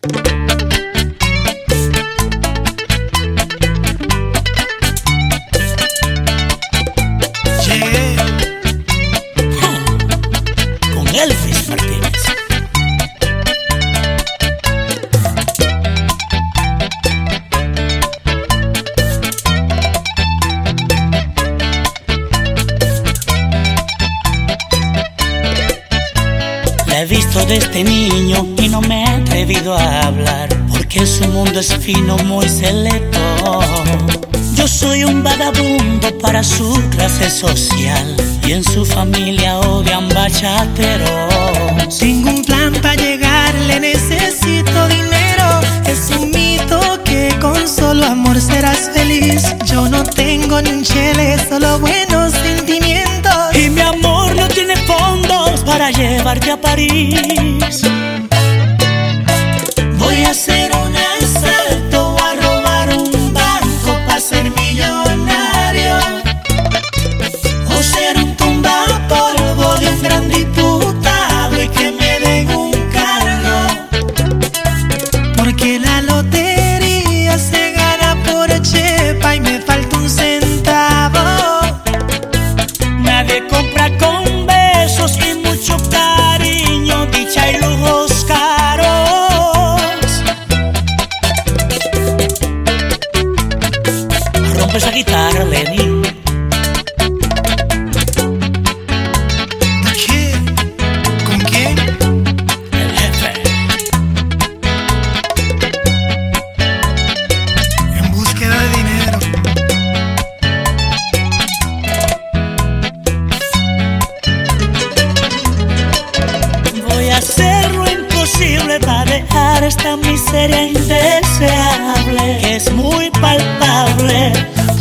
Con Elvis Martínez. La he visto desde niño y no me he atrevido a hablar, porque su mundo es fino, muy selecto. Yo soy un vagabundo para su clase social, y en su familia odian bachateros. Tengo un plan para llegarle, necesito dinero. Es un mito que con solo amor serás feliz. Yo no tengo ni un chele, solo buenos sentimientos. Y mi amor no tiene fondos para llevarte a París. Voy a hacer un asalto, a robar un banco para ser millonario, o ser un tumbapolvo de un gran diputado y que me den un cargo. Porque la lotería se gana por chepa y me falta un centavo. Nadie compra con besos y mucho cariño, dicha y lujos caros. Rompe esa guitarra, Lenny. ¿Con quién? El jefe. En búsqueda de dinero. Voy a hacer lo imposible para dejar esta miseria indeseable, que es muy palpable.